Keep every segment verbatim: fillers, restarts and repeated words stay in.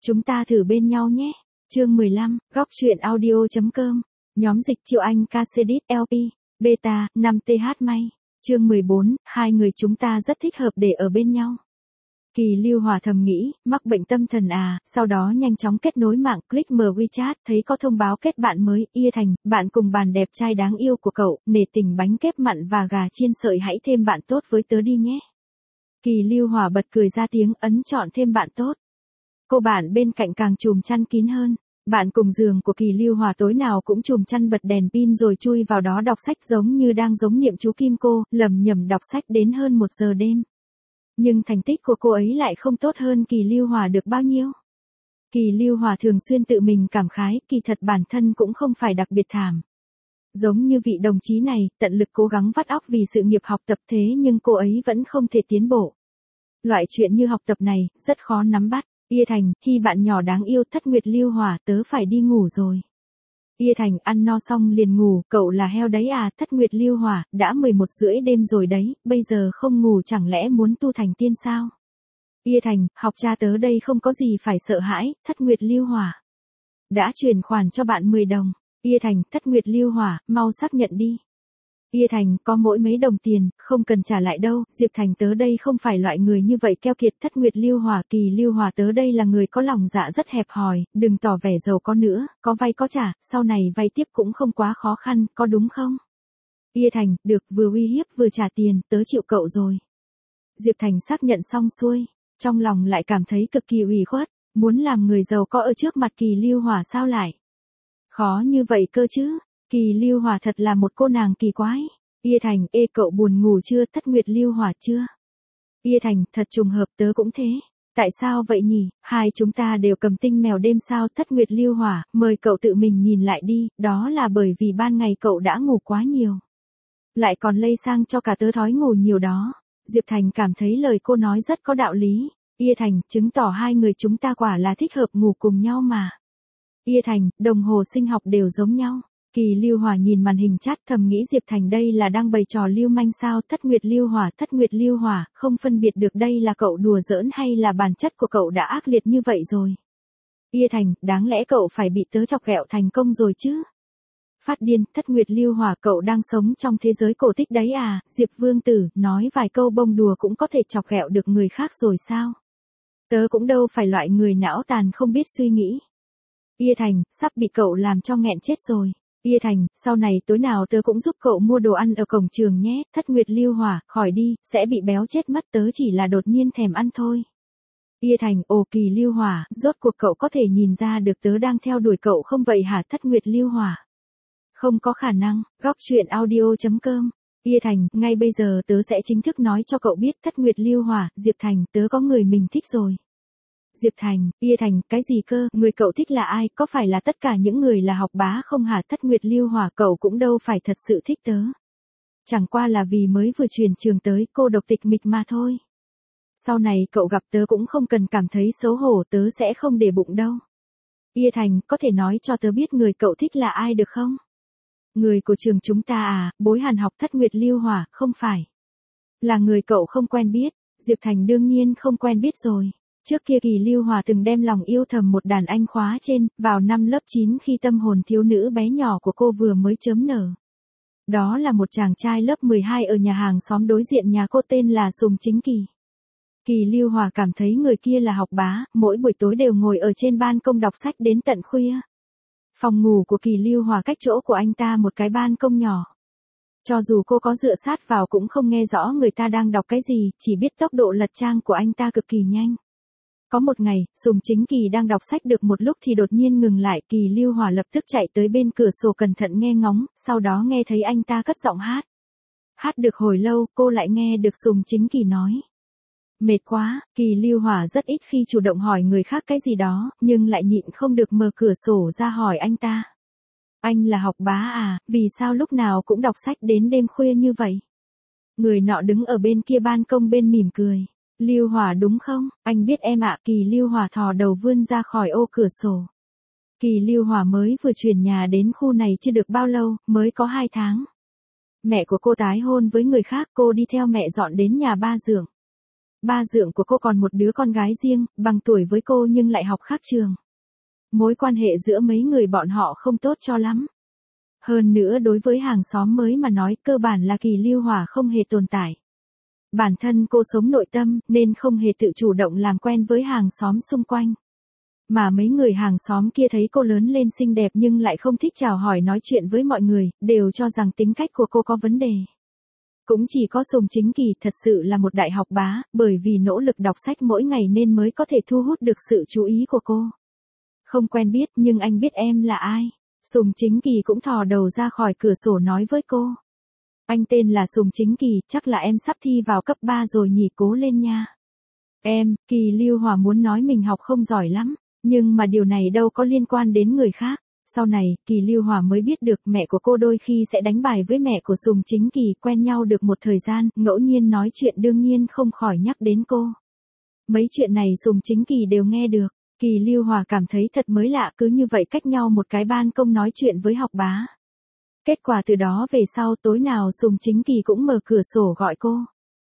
Chúng ta thử bên nhau nhé. Chương mười lăm, góc truyện audio.com. Nhóm dịch chiêu anh Casedit lờ pê, beta, năm th may. Chương mười bốn, hai người chúng ta rất thích hợp để ở bên nhau. Kỳ Lưu Hòa thầm nghĩ, mắc bệnh tâm thần à, sau đó nhanh chóng kết nối mạng, click mở WeChat, thấy có thông báo kết bạn mới, Ia Thành, bạn cùng bàn đẹp trai đáng yêu của cậu, nể tình bánh kép mặn và gà chiên sợi hãy thêm bạn tốt với tớ đi nhé. Kỳ Lưu Hòa bật cười ra tiếng, ấn chọn thêm bạn tốt. Cô bạn bên cạnh càng chùm chăn kín hơn. Bạn cùng giường của Kỳ Lưu Hòa tối nào cũng chùm chăn bật đèn pin rồi chui vào đó đọc sách giống như đang giống niệm chú Kim Cô, lầm nhầm đọc sách đến hơn một giờ đêm. Nhưng thành tích của cô ấy lại không tốt hơn Kỳ Lưu Hòa được bao nhiêu. Kỳ Lưu Hòa thường xuyên tự mình cảm khái, kỳ thật bản thân cũng không phải đặc biệt thảm. Giống như vị đồng chí này, tận lực cố gắng vắt óc vì sự nghiệp học tập thế nhưng cô ấy vẫn không thể tiến bộ. Loại chuyện như học tập này, rất khó nắm bắt. Ia Thành, khi bạn nhỏ đáng yêu Thất Nguyệt Lưu Hòa, tớ phải đi ngủ rồi. Ia Thành, ăn no xong liền ngủ, cậu là heo đấy à, Thất Nguyệt Lưu Hòa, đã mười một rưỡi đêm rồi đấy, bây giờ không ngủ chẳng lẽ muốn tu thành tiên sao? Ia Thành, học cha tớ đây không có gì phải sợ hãi, Thất Nguyệt Lưu Hòa. Đã chuyển khoản cho bạn mười đồng. Ia Thành, Thất Nguyệt Lưu Hòa, mau xác nhận đi. Ia Thành, có mỗi mấy đồng tiền, không cần trả lại đâu, Diệp Thành tớ đây không phải loại người như vậy keo kiệt. Thất Nguyệt Lưu Hòa, Kỳ Lưu Hòa tớ đây là người có lòng dạ rất hẹp hòi, đừng tỏ vẻ giàu có nữa, có vay có trả, sau này vay tiếp cũng không quá khó khăn, có đúng không? Ia Thành, được, vừa uy hiếp vừa trả tiền, tớ chịu cậu rồi. Diệp Thành xác nhận xong xuôi, trong lòng lại cảm thấy cực kỳ ủy khuất, muốn làm người giàu có ở trước mặt Kỳ Lưu Hòa sao lại khó như vậy cơ chứ? Kỳ Lưu Hòa thật là một cô nàng kỳ quái. Ia Thành, ê cậu buồn ngủ chưa? Thất Nguyệt Lưu Hòa chưa? Ia Thành, thật trùng hợp tớ cũng thế. Tại sao vậy nhỉ? Hai chúng ta đều cầm tinh mèo đêm sao? Thất Nguyệt Lưu Hòa, mời cậu tự mình nhìn lại đi, đó là bởi vì ban ngày cậu đã ngủ quá nhiều. Lại còn lây sang cho cả tớ thói ngủ nhiều đó. Diệp Thành cảm thấy lời cô nói rất có đạo lý. Ia Thành, chứng tỏ hai người chúng ta quả là thích hợp ngủ cùng nhau mà. Ia Thành, đồng hồ sinh học đều giống nhau. Kỳ Lưu Hòa nhìn màn hình chat thầm nghĩ Diệp Thành đây là đang bày trò lưu manh sao? Thất Nguyệt Lưu Hòa, Thất Nguyệt Lưu Hòa, không phân biệt được đây là cậu đùa giỡn hay là bản chất của cậu đã ác liệt như vậy rồi. Ia Thành, đáng lẽ cậu phải bị tớ chọc ghẹo thành công rồi chứ? Phát điên, Thất Nguyệt Lưu Hòa cậu đang sống trong thế giới cổ tích đấy à? Diệp Vương Tử, nói vài câu bông đùa cũng có thể chọc ghẹo được người khác rồi sao? Tớ cũng đâu phải loại người não tàn không biết suy nghĩ. Ia Thành, sắp bị cậu làm cho nghẹn chết rồi. Ia Thành, sau này tối nào tớ cũng giúp cậu mua đồ ăn ở cổng trường nhé. Thất Nguyệt Lưu Hòa, khỏi đi, sẽ bị béo chết mất, tớ chỉ là đột nhiên thèm ăn thôi. Ia Thành, ồ Kỳ Lưu Hòa, rốt cuộc cậu có thể nhìn ra được tớ đang theo đuổi cậu không vậy hả? Thất Nguyệt Lưu Hòa. Không có khả năng, góc truyện audio.com. Ia Thành, ngay bây giờ tớ sẽ chính thức nói cho cậu biết. Thất Nguyệt Lưu Hòa, Diệp Thành, tớ có người mình thích rồi. Diệp Thành, Ia Thành, cái gì cơ, người cậu thích là ai, có phải là tất cả những người là học bá không hả? Thất Nguyệt Lưu Hòa, cậu cũng đâu phải thật sự thích tớ. Chẳng qua là vì mới vừa chuyển trường tới, cô độc tịch mịch mà thôi. Sau này cậu gặp tớ cũng không cần cảm thấy xấu hổ, tớ sẽ không để bụng đâu. Ia Thành, có thể nói cho tớ biết người cậu thích là ai được không? Người của trường chúng ta à, bối Hàn học. Thất Nguyệt Lưu Hòa, không phải. Là người cậu không quen biết. Diệp Thành đương nhiên không quen biết rồi. Trước kia Kỳ Lưu Hòa từng đem lòng yêu thầm một đàn anh khóa trên, vào năm lớp chín khi tâm hồn thiếu nữ bé nhỏ của cô vừa mới chớm nở. Đó là một chàng trai lớp mười hai ở nhà hàng xóm đối diện nhà cô tên là Sùng Chính Kỳ. Kỳ Lưu Hòa cảm thấy người kia là học bá, mỗi buổi tối đều ngồi ở trên ban công đọc sách đến tận khuya. Phòng ngủ của Kỳ Lưu Hòa cách chỗ của anh ta một cái ban công nhỏ. Cho dù cô có dựa sát vào cũng không nghe rõ người ta đang đọc cái gì, chỉ biết tốc độ lật trang của anh ta cực kỳ nhanh. Có một ngày, Sùng Chính Kỳ đang đọc sách được một lúc thì đột nhiên ngừng lại, Kỳ Lưu Hòa lập tức chạy tới bên cửa sổ cẩn thận nghe ngóng, sau đó nghe thấy anh ta cất giọng hát. Hát được hồi lâu, cô lại nghe được Sùng Chính Kỳ nói. Mệt quá, Kỳ Lưu Hòa rất ít khi chủ động hỏi người khác cái gì đó, nhưng lại nhịn không được mở cửa sổ ra hỏi anh ta. Anh là học bá à, vì sao lúc nào cũng đọc sách đến đêm khuya như vậy? Người nọ đứng ở bên kia ban công bên mỉm cười. Lưu Hòa đúng không? Anh biết em ạ. Kỳ Lưu Hòa thò đầu vươn ra khỏi ô cửa sổ. Kỳ Lưu Hòa mới vừa chuyển nhà đến khu này chưa được bao lâu, mới có hai tháng. Mẹ của cô tái hôn với người khác, cô đi theo mẹ dọn đến nhà ba giường. ba dượng của cô còn một đứa con gái riêng, bằng tuổi với cô nhưng lại học khác trường. Mối quan hệ giữa mấy người bọn họ không tốt cho lắm. Hơn nữa đối với hàng xóm mới mà nói cơ bản là Kỳ Lưu Hỏa không hề tồn tại. Bản thân cô sống nội tâm nên không hề tự chủ động làm quen với hàng xóm xung quanh. Mà mấy người hàng xóm kia thấy cô lớn lên xinh đẹp nhưng lại không thích chào hỏi nói chuyện với mọi người, đều cho rằng tính cách của cô có vấn đề. Cũng chỉ có Sùng Chính Kỳ thật sự là một đại học bá, bởi vì nỗ lực đọc sách mỗi ngày nên mới có thể thu hút được sự chú ý của cô. Không quen biết nhưng anh biết em là ai. Sùng Chính Kỳ cũng thò đầu ra khỏi cửa sổ nói với cô. Anh tên là Sùng Chính Kỳ, chắc là em sắp thi vào cấp ba rồi nhỉ, cố lên nha. Em, Kỳ Lưu Hỏa muốn nói mình học không giỏi lắm, nhưng mà điều này đâu có liên quan đến người khác. Sau này, Kỳ Lưu Hỏa mới biết được mẹ của cô đôi khi sẽ đánh bài với mẹ của Sùng Chính Kỳ, quen nhau được một thời gian, ngẫu nhiên nói chuyện đương nhiên không khỏi nhắc đến cô. Mấy chuyện này Sùng Chính Kỳ đều nghe được. Kỳ Lưu Hỏa cảm thấy thật mới lạ, cứ như vậy cách nhau một cái ban công nói chuyện với học bá. Kết quả từ đó về sau tối nào Sùng Chính Kỳ cũng mở cửa sổ gọi cô.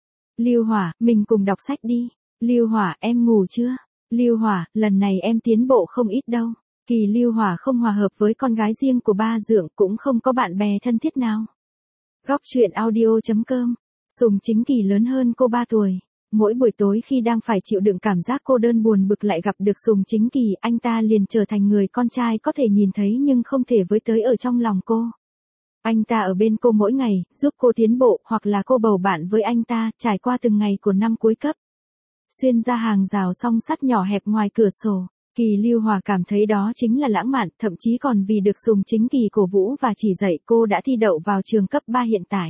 Lưu Hỏa, mình cùng đọc sách đi. Lưu Hỏa, em ngủ chưa? Lưu Hỏa, lần này em tiến bộ không ít đâu. Kỳ Lưu Hỏa không hòa hợp với con gái riêng của ba dượng, cũng không có bạn bè thân thiết nào. Góc truyện audio chấm com. Sùng Chính Kỳ lớn hơn cô ba tuổi. Mỗi buổi tối khi đang phải chịu đựng cảm giác cô đơn buồn bực lại gặp được Sùng Chính Kỳ, anh ta liền trở thành người con trai có thể nhìn thấy nhưng không thể với tới ở trong lòng cô. Anh ta ở bên cô mỗi ngày, giúp cô tiến bộ, hoặc là cô bầu bạn với anh ta, trải qua từng ngày của năm cuối cấp. Xuyên ra hàng rào song sắt nhỏ hẹp ngoài cửa sổ, Kỳ Lưu Hỏa cảm thấy đó chính là lãng mạn, thậm chí còn vì được Sùng Chính Kỳ cổ vũ và chỉ dạy cô đã thi đậu vào trường cấp ba hiện tại.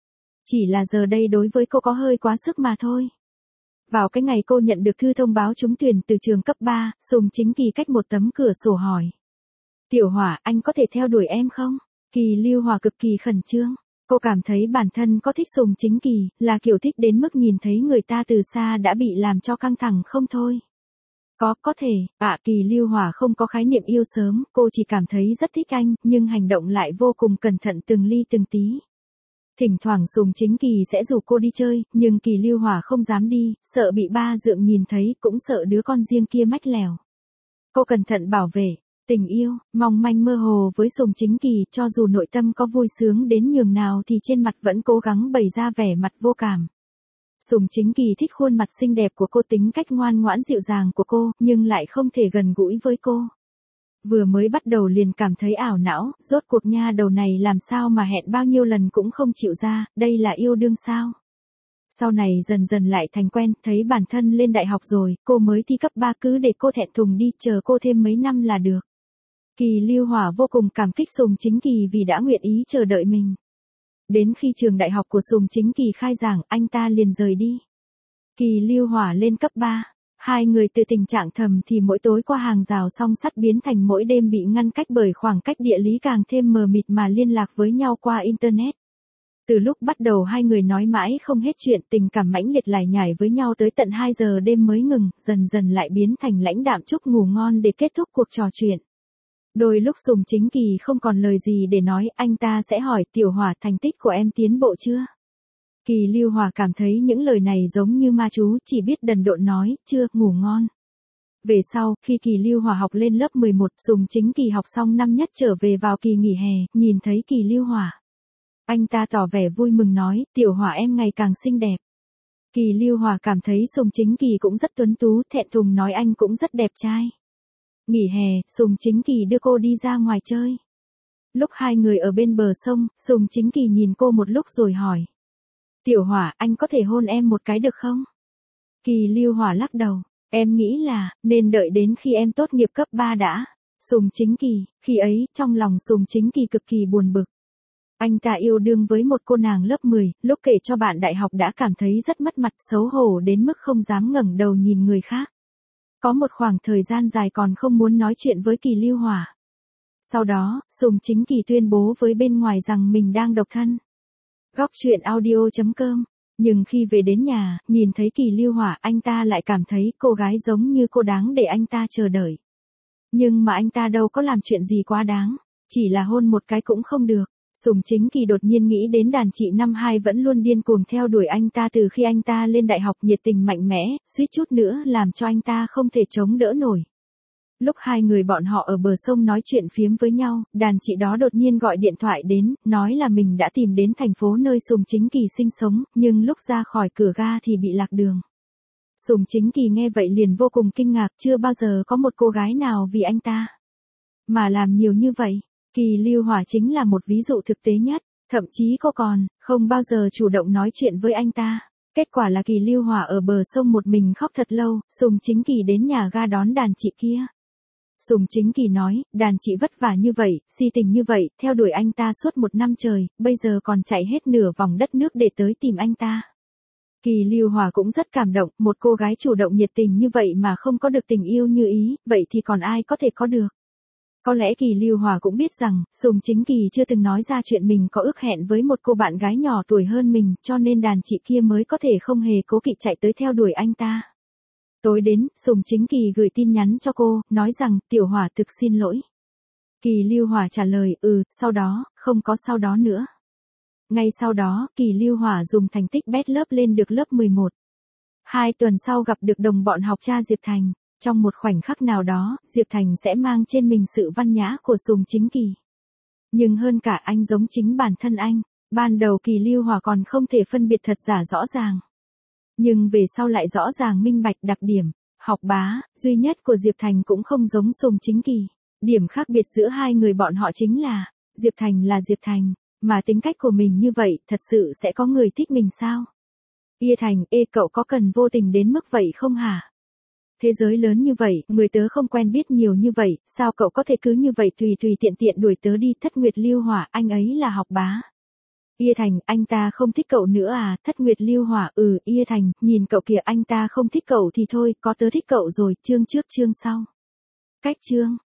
Chỉ là giờ đây đối với cô có hơi quá sức mà thôi. Vào cái ngày cô nhận được thư thông báo trúng tuyển từ trường cấp ba, Sùng Chính Kỳ cách một tấm cửa sổ hỏi. Tiểu Hỏa, anh có thể theo đuổi em không? Kỳ Lưu Hỏa cực kỳ khẩn trương. Cô cảm thấy bản thân có thích Sùng Chính Kỳ, là kiểu thích đến mức nhìn thấy người ta từ xa đã bị làm cho căng thẳng không thôi. Có, có thể, ạ à, Kỳ Lưu Hỏa không có khái niệm yêu sớm, cô chỉ cảm thấy rất thích anh, nhưng hành động lại vô cùng cẩn thận từng ly từng tí. Thỉnh thoảng Sùng Chính Kỳ sẽ rủ cô đi chơi, nhưng Kỳ Lưu Hỏa không dám đi, sợ bị ba dượng nhìn thấy, cũng sợ đứa con riêng kia mách lèo. Cô cẩn thận bảo vệ. Tình yêu, mong manh mơ hồ với Sùng Chính Kỳ, cho dù nội tâm có vui sướng đến nhường nào thì trên mặt vẫn cố gắng bày ra vẻ mặt vô cảm. Sùng Chính Kỳ thích khuôn mặt xinh đẹp của cô, tính cách ngoan ngoãn dịu dàng của cô, nhưng lại không thể gần gũi với cô. Vừa mới bắt đầu liền cảm thấy ảo não, rốt cuộc nha đầu này làm sao mà hẹn bao nhiêu lần cũng không chịu ra, đây là yêu đương sao? Sau này dần dần lại thành quen, thấy bản thân lên đại học rồi, cô mới thi cấp ba, cứ để cô thẹn thùng đi, chờ cô thêm mấy năm là được. Kỳ Lưu Hỏa vô cùng cảm kích Sùng Chính Kỳ vì đã nguyện ý chờ đợi mình. Đến khi trường đại học của Sùng Chính Kỳ khai giảng, anh ta liền rời đi. Kỳ Lưu Hỏa lên cấp ba, hai người từ tình trạng thầm thì mỗi tối qua hàng rào song sắt biến thành mỗi đêm bị ngăn cách bởi khoảng cách địa lý càng thêm mờ mịt mà liên lạc với nhau qua Internet. Từ lúc bắt đầu hai người nói mãi không hết chuyện, tình cảm mãnh liệt lải nhải với nhau tới tận hai giờ đêm mới ngừng, dần dần lại biến thành lãnh đạm chúc ngủ ngon để kết thúc cuộc trò chuyện. Đôi lúc Sùng Chính Kỳ không còn lời gì để nói, anh ta sẽ hỏi Tiểu Hỏa, thành tích của em tiến bộ chưa? Kỳ Lưu Hỏa cảm thấy những lời này giống như ma chú, chỉ biết đần độn nói, chưa, ngủ ngon. Về sau, khi Kỳ Lưu Hỏa học lên lớp mười một, Sùng Chính Kỳ học xong năm nhất trở về vào kỳ nghỉ hè, nhìn thấy Kỳ Lưu Hỏa. Anh ta tỏ vẻ vui mừng nói, Tiểu Hỏa em ngày càng xinh đẹp. Kỳ Lưu Hỏa cảm thấy Sùng Chính Kỳ cũng rất tuấn tú, thẹn thùng nói anh cũng rất đẹp trai. Nghỉ hè, Sùng Chính Kỳ đưa cô đi ra ngoài chơi. Lúc hai người ở bên bờ sông, Sùng Chính Kỳ nhìn cô một lúc rồi hỏi. Tiểu Hỏa, anh có thể hôn em một cái được không? Kỳ Lưu Hỏa lắc đầu. Em nghĩ là, nên đợi đến khi em tốt nghiệp cấp ba đã. Sùng Chính Kỳ, khi ấy, trong lòng Sùng Chính Kỳ cực kỳ buồn bực. Anh ta yêu đương với một cô nàng lớp mười, lúc kể cho bạn đại học đã cảm thấy rất mất mặt, xấu hổ đến mức không dám ngẩng đầu nhìn người khác. Có một khoảng thời gian dài còn không muốn nói chuyện với Kỳ Lưu Hỏa. Sau đó, Sùng Chính Kỳ tuyên bố với bên ngoài rằng mình đang độc thân. Góc truyện audio chấm com. Nhưng khi về đến nhà, nhìn thấy Kỳ Lưu Hỏa, anh ta lại cảm thấy cô gái giống như cô đáng để anh ta chờ đợi. Nhưng mà anh ta đâu có làm chuyện gì quá đáng, chỉ là hôn một cái cũng không được. Sùng Chính Kỳ đột nhiên nghĩ đến đàn chị năm hai vẫn luôn điên cuồng theo đuổi anh ta từ khi anh ta lên đại học, nhiệt tình mạnh mẽ, suýt chút nữa làm cho anh ta không thể chống đỡ nổi. Lúc hai người bọn họ ở bờ sông nói chuyện phiếm với nhau, đàn chị đó đột nhiên gọi điện thoại đến, nói là mình đã tìm đến thành phố nơi Sùng Chính Kỳ sinh sống, nhưng lúc ra khỏi cửa ga thì bị lạc đường. Sùng Chính Kỳ nghe vậy liền vô cùng kinh ngạc, chưa bao giờ có một cô gái nào vì anh ta mà làm nhiều như vậy. Kỳ Lưu Hỏa chính là một ví dụ thực tế nhất, thậm chí cô còn không bao giờ chủ động nói chuyện với anh ta. Kết quả là Kỳ Lưu Hỏa ở bờ sông một mình khóc thật lâu, Sùng Chính Kỳ đến nhà ga đón đàn chị kia. Sùng Chính Kỳ nói, đàn chị vất vả như vậy, si tình như vậy, theo đuổi anh ta suốt một năm trời, bây giờ còn chạy hết nửa vòng đất nước để tới tìm anh ta. Kỳ Lưu Hỏa cũng rất cảm động, một cô gái chủ động nhiệt tình như vậy mà không có được tình yêu như ý, vậy thì còn ai có thể có được. Có lẽ Kỳ Lưu Hỏa cũng biết rằng, Sùng Chính Kỳ chưa từng nói ra chuyện mình có ước hẹn với một cô bạn gái nhỏ tuổi hơn mình, cho nên đàn chị kia mới có thể không hề cố kỵ chạy tới theo đuổi anh ta. Tối đến, Sùng Chính Kỳ gửi tin nhắn cho cô, nói rằng, Tiểu Hỏa thực xin lỗi. Kỳ Lưu Hỏa trả lời, ừ, sau đó, không có sau đó nữa. Ngay sau đó, Kỳ Lưu Hỏa dùng thành tích bét lớp lên được lớp mười một. Hai tuần sau gặp được đồng bọn học cha Diệp Thành. Trong một khoảnh khắc nào đó, Diệp Thành sẽ mang trên mình sự văn nhã của Sùng Chính Kỳ. Nhưng hơn cả anh giống chính bản thân anh, ban đầu Kỳ Lưu Hỏa còn không thể phân biệt thật giả rõ ràng. Nhưng về sau lại rõ ràng minh bạch đặc điểm, học bá, duy nhất của Diệp Thành cũng không giống Sùng Chính Kỳ. Điểm khác biệt giữa hai người bọn họ chính là, Diệp Thành là Diệp Thành, mà tính cách của mình như vậy, thật sự sẽ có người thích mình sao? Ia Thành, ê cậu có cần vô tình đến mức vậy không hả? Thế giới lớn như vậy, người tớ không quen biết nhiều như vậy, sao cậu có thể cứ như vậy tùy tùy tiện tiện đuổi tớ đi? Thất Nguyệt Lưu Hỏa, anh ấy là học bá. Ia Thành, anh ta không thích cậu nữa à? Thất Nguyệt Lưu Hỏa, ừ, Ia Thành, nhìn cậu kìa, anh ta không thích cậu thì thôi, có tớ thích cậu rồi, chương trước chương sau. Cách chương.